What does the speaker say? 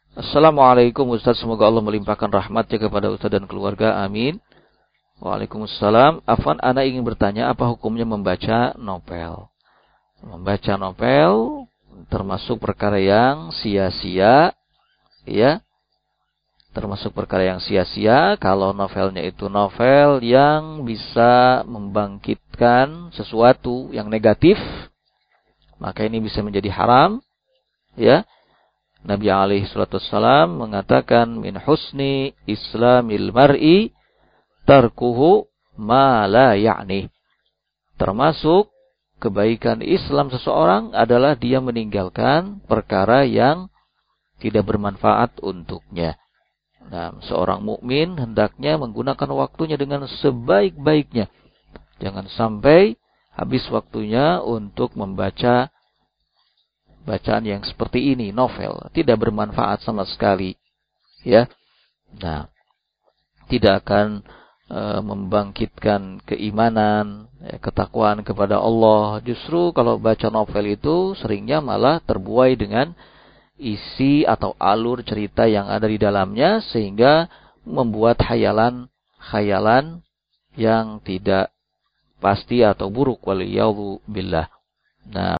Assalamualaikum Ustaz, semoga Allah melimpahkan rahmatnya kepada Ustaz dan keluarga, amin. Waalaikumsalam. Afwan, ana ingin bertanya, apa hukumnya membaca novel? Membaca novel termasuk perkara yang sia-sia, ya. Termasuk perkara yang sia-sia kalau novelnya itu novel yang bisa membangkitkan sesuatu yang negatif, maka ini bisa menjadi haram, ya. Nabi alaihi salatu wassalam mengatakan min husni islamil mar'i tarkuhu ma la ya'ni. Termasuk kebaikan Islam seseorang adalah dia meninggalkan perkara yang tidak bermanfaat untuknya. Nah, seorang mukmin hendaknya menggunakan waktunya dengan sebaik-baiknya. Jangan sampai habis waktunya untuk membaca bacaan yang seperti ini, novel, tidak bermanfaat sama sekali, ya. Nah, tidak akan membangkitkan keimanan, ketakwaan kepada Allah. Justru kalau baca novel itu seringnya malah terbuai dengan isi atau alur cerita yang ada di dalamnya, sehingga membuat khayalan yang tidak pasti atau buruk, waliyadzu billah. Nah,